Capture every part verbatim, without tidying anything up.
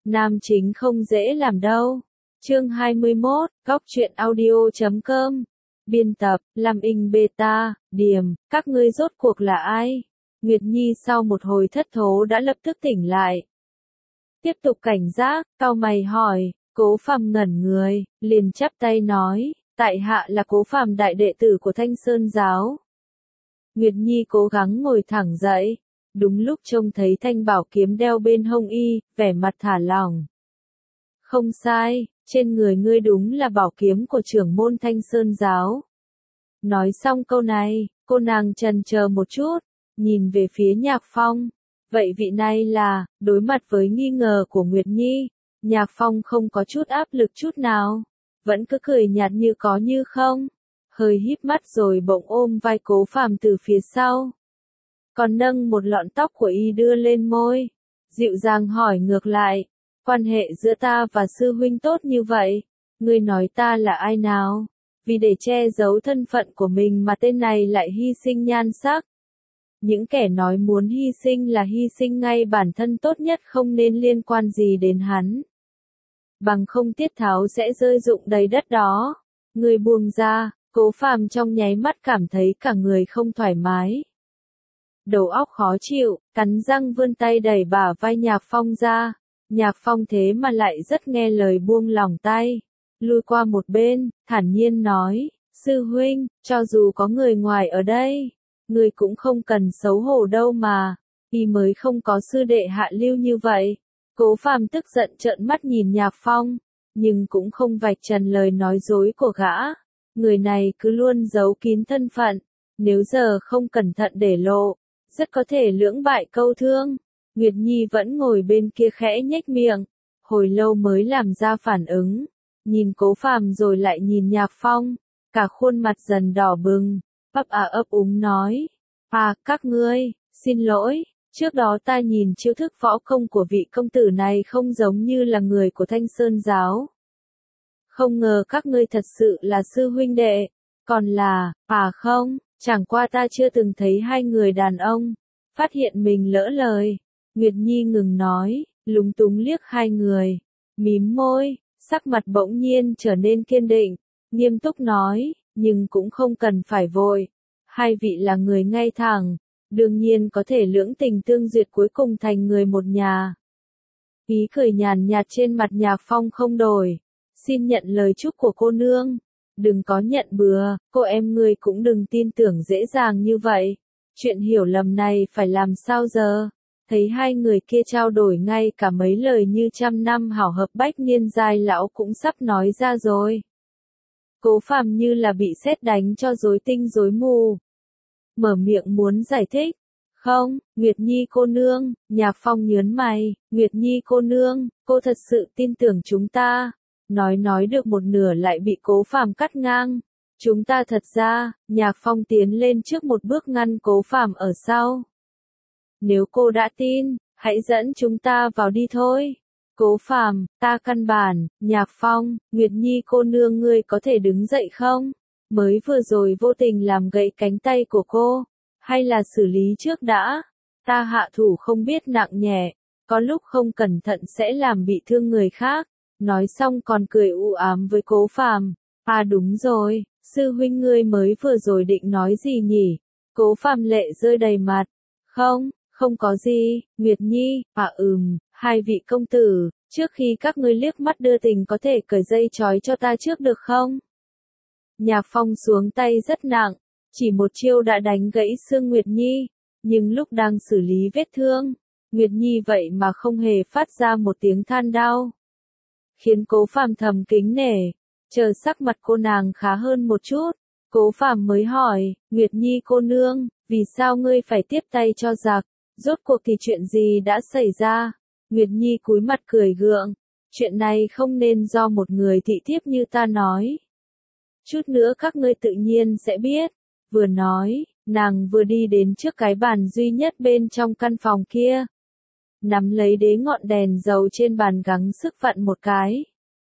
Nam chính không dễ làm đâu. Chương hai mươi mốt, góc truyện audio chấm com. Biên tập, Lam Inh Beta, Điềm, các ngươi rốt cuộc là ai? Nguyệt Nhi sau một hồi thất thố đã lập tức tỉnh lại. Tiếp tục cảnh giác, cau mày hỏi, Cố Phàm ngẩn người, liền chắp tay nói, tại hạ là Cố Phàm đại đệ tử của Thanh Sơn giáo. Nguyệt Nhi cố gắng ngồi thẳng dậy, đúng lúc trông thấy thanh bảo kiếm đeo bên hông y, vẻ mặt thả lỏng. Không sai, trên người ngươi đúng là bảo kiếm của trưởng môn Thanh Sơn giáo. Nói xong câu này, cô nàng chần chờ một chút, nhìn về phía Nhạc Phong. Vậy vị này là, đối mặt với nghi ngờ của Nguyệt Nhi, Nhạc Phong không có chút áp lực chút nào, vẫn cứ cười nhạt như có như không, hơi híp mắt rồi bỗng ôm vai Cố Phàm từ phía sau. Còn nâng một lọn tóc của y đưa lên môi, dịu dàng hỏi ngược lại, quan hệ giữa ta và sư huynh tốt như vậy, ngươi nói ta là ai nào? Vì để che giấu thân phận của mình mà tên này lại hy sinh nhan sắc. Những kẻ nói muốn hy sinh là hy sinh ngay bản thân tốt nhất không nên liên quan gì đến hắn. Bằng không tiết tháo sẽ rơi rụng đầy đất đó. Người buông ra, Cố Phàm trong nháy mắt cảm thấy cả người không thoải mái. Đầu óc khó chịu, cắn răng vươn tay đẩy bả vai Nhạc Phong ra. Nhạc Phong thế mà lại rất nghe lời buông lỏng tay. Lui qua một bên, thản nhiên nói, sư huynh, cho dù có người ngoài ở đây, người cũng không cần xấu hổ đâu mà, y mới không có sư đệ hạ lưu như vậy. Cố Phàm tức giận trợn mắt nhìn Nhạc Phong, nhưng cũng không vạch trần lời nói dối của gã. Người này cứ luôn giấu kín thân phận, nếu giờ không cẩn thận để lộ, rất có thể lưỡng bại câu thương. Nguyệt Nhi vẫn ngồi bên kia khẽ nhếch miệng, hồi lâu mới làm ra phản ứng, nhìn Cố Phàm rồi lại nhìn Nhạc Phong, cả khuôn mặt dần đỏ bừng, ấp à ấp úng nói, à, các ngươi, xin lỗi, trước đó ta nhìn chiêu thức võ công của vị công tử này không giống như là người của Thanh Sơn giáo. Không ngờ các ngươi thật sự là sư huynh đệ, còn là, à không, chẳng qua ta chưa từng thấy hai người đàn ông, phát hiện mình lỡ lời. Nguyệt Nhi ngừng nói, lúng túng liếc hai người, mím môi, sắc mặt bỗng nhiên trở nên kiên định, nghiêm túc nói, nhưng cũng không cần phải vội. Hai vị là người ngay thẳng, đương nhiên có thể lưỡng tình tương duyệt cuối cùng thành người một nhà. Ý cười nhàn nhạt trên mặt Nhạc Phong không đổi, xin nhận lời chúc của cô nương, đừng có nhận bừa, cô em ngươi cũng đừng tin tưởng dễ dàng như vậy. Chuyện hiểu lầm này phải làm sao giờ? Thấy hai người kia trao đổi ngay cả mấy lời như trăm năm hảo hợp bách niên giai lão cũng sắp nói ra rồi. Cố Phàm như là bị sét đánh cho rối tinh rối mù. Mở miệng muốn giải thích. Không, Nguyệt Nhi cô nương, Nhạc Phong nhớn mày, Nguyệt Nhi cô nương, cô thật sự tin tưởng chúng ta. Nói nói được một nửa lại bị Cố Phàm cắt ngang. Chúng ta thật ra, Nhạc Phong tiến lên trước một bước ngăn Cố Phàm ở sau. Nếu cô đã tin, hãy dẫn chúng ta vào đi thôi. Cố Phàm, ta căn bản, Nhạc Phong, Nguyệt Nhi cô nương ngươi có thể đứng dậy không? Mới vừa rồi vô tình làm gãy cánh tay của cô, hay là xử lý trước đã? Ta hạ thủ không biết nặng nhẹ, có lúc không cẩn thận sẽ làm bị thương người khác. Nói xong còn cười u ám với Cố Phàm. À đúng rồi, sư huynh ngươi mới vừa rồi định nói gì nhỉ? Cố Phàm lệ rơi đầy mặt. Không, không có gì, Nguyệt Nhi, à ừm, hai vị công tử, trước khi các ngươi liếc mắt đưa tình có thể cởi dây trói cho ta trước được không? Nhạc Phong xuống tay rất nặng, chỉ một chiêu đã đánh gãy xương Nguyệt Nhi, nhưng lúc đang xử lý vết thương, Nguyệt Nhi vậy mà không hề phát ra một tiếng than đau. Khiến Cố Phàm thầm kính nể, chờ sắc mặt cô nàng khá hơn một chút, Cố Phàm mới hỏi, Nguyệt Nhi cô nương, vì sao ngươi phải tiếp tay cho giặc? Rốt cuộc thì chuyện gì đã xảy ra? Nguyệt Nhi cúi mặt cười gượng, chuyện này không nên do một người thị thiếp như ta nói. Chút nữa các ngươi tự nhiên sẽ biết. Vừa nói, nàng vừa đi đến trước cái bàn duy nhất bên trong căn phòng kia. Nắm lấy đế ngọn đèn dầu trên bàn gắng sức vặn một cái.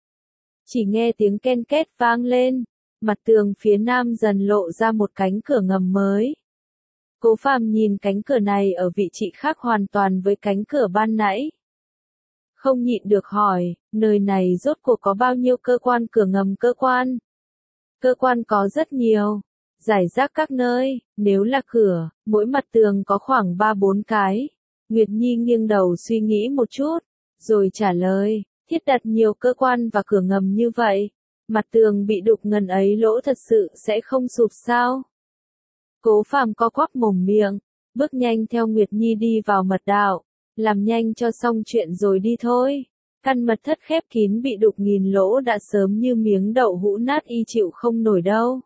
Chỉ nghe tiếng ken két vang lên, mặt tường phía nam dần lộ ra một cánh cửa ngầm mới. Cố Phàm nhìn cánh cửa này ở vị trí khác hoàn toàn với cánh cửa ban nãy. không nhịn được hỏi, nơi này rốt cuộc có bao nhiêu cơ quan cửa ngầm cơ quan? Cơ quan có rất nhiều, rải rác các nơi, nếu là cửa, mỗi mặt tường có khoảng ba bốn cái. Nguyệt Nhi nghiêng đầu suy nghĩ một chút, rồi trả lời, thiết đặt nhiều cơ quan và cửa ngầm như vậy, mặt tường bị đục ngần ấy lỗ thật sự sẽ không sụp sao? Cố Phàm co quắp mồm miệng, bước nhanh theo Nguyệt Nhi đi vào mật đạo, làm nhanh cho xong chuyện rồi đi thôi. Căn mật thất khép kín bị đục nghìn lỗ đã sớm như miếng đậu hũ nát y chịu không nổi đâu.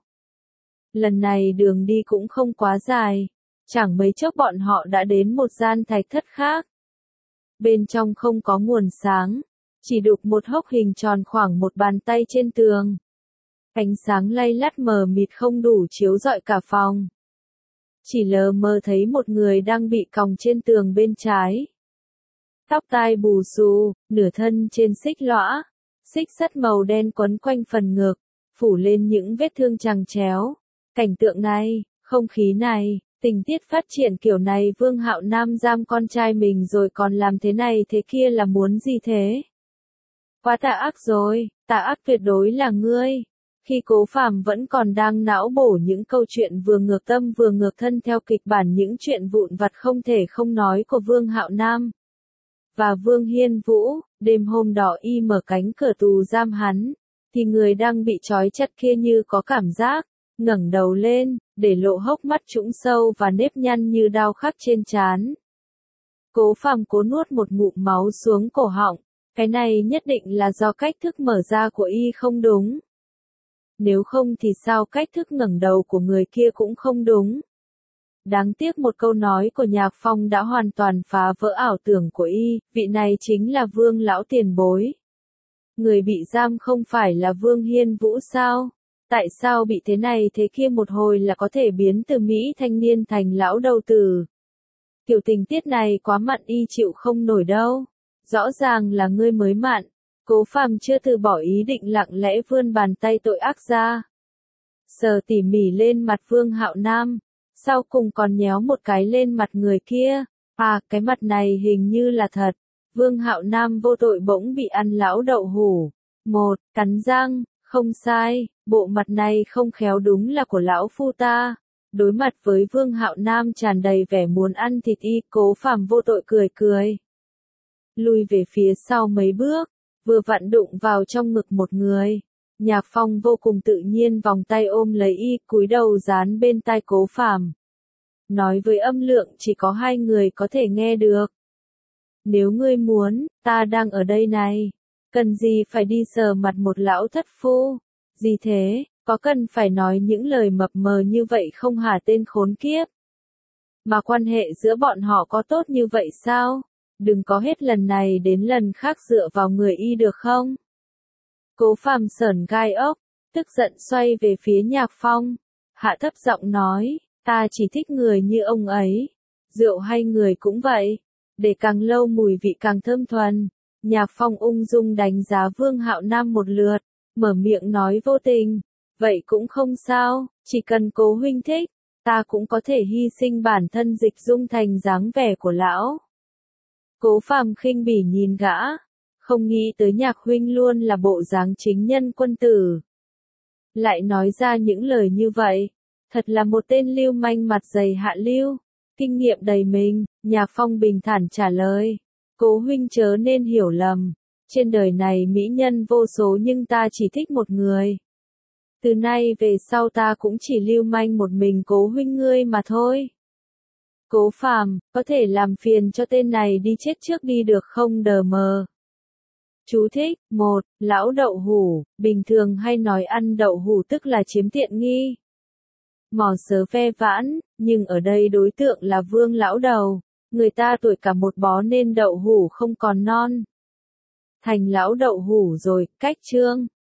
Lần này đường đi cũng không quá dài, chẳng mấy chốc bọn họ đã đến một gian thạch thất khác. Bên trong không có nguồn sáng, chỉ đục một hốc hình tròn khoảng một bàn tay trên tường. Ánh sáng lay lắt mờ mịt không đủ chiếu rọi cả phòng. Chỉ lờ mờ thấy một người đang bị còng trên tường bên trái. Tóc tai bù xù, nửa thân trên xích lõa, xích sắt màu đen quấn quanh phần ngực, phủ lên những vết thương chằng chéo. Cảnh tượng này, không khí này, tình tiết phát triển kiểu này Vương Hạo Nam giam con trai mình rồi còn làm thế này thế kia là muốn gì thế? Quá tà ác rồi, tà ác tuyệt đối là ngươi. Khi Cố Phàm vẫn còn đang não bổ những câu chuyện vừa ngược tâm vừa ngược thân theo kịch bản những chuyện vụn vặt không thể không nói của Vương Hạo Nam và Vương Hiên Vũ, đêm hôm đó y mở cánh cửa tù giam hắn, thì người đang bị trói chặt kia như có cảm giác, ngẩng đầu lên, để lộ hốc mắt trũng sâu và nếp nhăn như đao khắc trên trán. Cố Phàm cố nuốt một ngụm máu xuống cổ họng, cái này nhất định là do cách thức mở ra của y không đúng. Nếu không thì sao cách thức ngẩng đầu của người kia cũng không đúng. Đáng tiếc một câu nói của Nhạc Phong đã hoàn toàn phá vỡ ảo tưởng của y, vị này chính là Vương lão tiền bối. Người bị giam không phải là Vương Hiên Vũ sao? Tại sao bị thế này thế kia một hồi là có thể biến từ Mỹ thanh niên thành lão đầu tử? Kiểu tình tiết này quá mặn y chịu không nổi đâu. Rõ ràng là ngươi mới mặn. Cố Phàm chưa từ bỏ ý định lặng lẽ vươn bàn tay tội ác ra. Sờ tỉ mỉ lên mặt Vương Hạo Nam. Sau cùng còn nhéo một cái lên mặt người kia. À, cái mặt này hình như là thật. Vương Hạo Nam vô tội bỗng bị ăn lão đậu hủ. Một, cắn răng, không sai, bộ mặt này không khéo đúng là của lão phu ta. Đối mặt với Vương Hạo Nam tràn đầy vẻ muốn ăn thịt y, Cố Phàm vô tội cười cười. Lùi về phía sau mấy bước, vừa vặn đụng vào trong ngực một người. Nhạc Phong vô cùng tự nhiên vòng tay ôm lấy y, cúi đầu dán bên tai Cố Phàm. Nói với âm lượng chỉ có hai người có thể nghe được. Nếu ngươi muốn, ta đang ở đây này. Cần gì phải đi sờ mặt một lão thất phu? Gì thế, có cần phải nói những lời mập mờ như vậy không hả tên khốn kiếp? Mà quan hệ giữa bọn họ có tốt như vậy sao? Đừng có hết lần này đến lần khác dựa vào người y được không? Cố Phàm sởn gai ốc, tức giận xoay về phía Nhạc Phong. Hạ thấp giọng nói, ta chỉ thích người như ông ấy. Rượu hay người cũng vậy. Để càng lâu mùi vị càng thơm thuần. Nhạc Phong ung dung đánh giá Vương Hạo Nam một lượt, mở miệng nói vô tình. Vậy cũng không sao, chỉ cần Cố huynh thích, ta cũng có thể hy sinh bản thân dịch dung thành dáng vẻ của lão. Cố Phàm khinh bỉ nhìn gã, không nghĩ tới Nhạc huynh luôn là bộ dáng chính nhân quân tử. Lại nói ra những lời như vậy, thật là một tên lưu manh mặt dày hạ lưu, kinh nghiệm đầy mình. Nhạc Phong bình thản trả lời, Cố huynh chớ nên hiểu lầm, trên đời này mỹ nhân vô số nhưng ta chỉ thích một người. Từ nay về sau ta cũng chỉ lưu manh một mình Cố huynh ngươi mà thôi. Cố Phàm, có thể làm phiền cho tên này đi chết trước đi được không đờ mờ. Chú thích, một, lão đậu hủ, bình thường hay nói ăn đậu hủ tức là chiếm tiện nghi. Mò sớ ve vãn, nhưng ở đây đối tượng là Vương lão đầu, người ta tuổi cả một bó nên đậu hủ không còn non. Thành lão đậu hủ rồi, cách chương.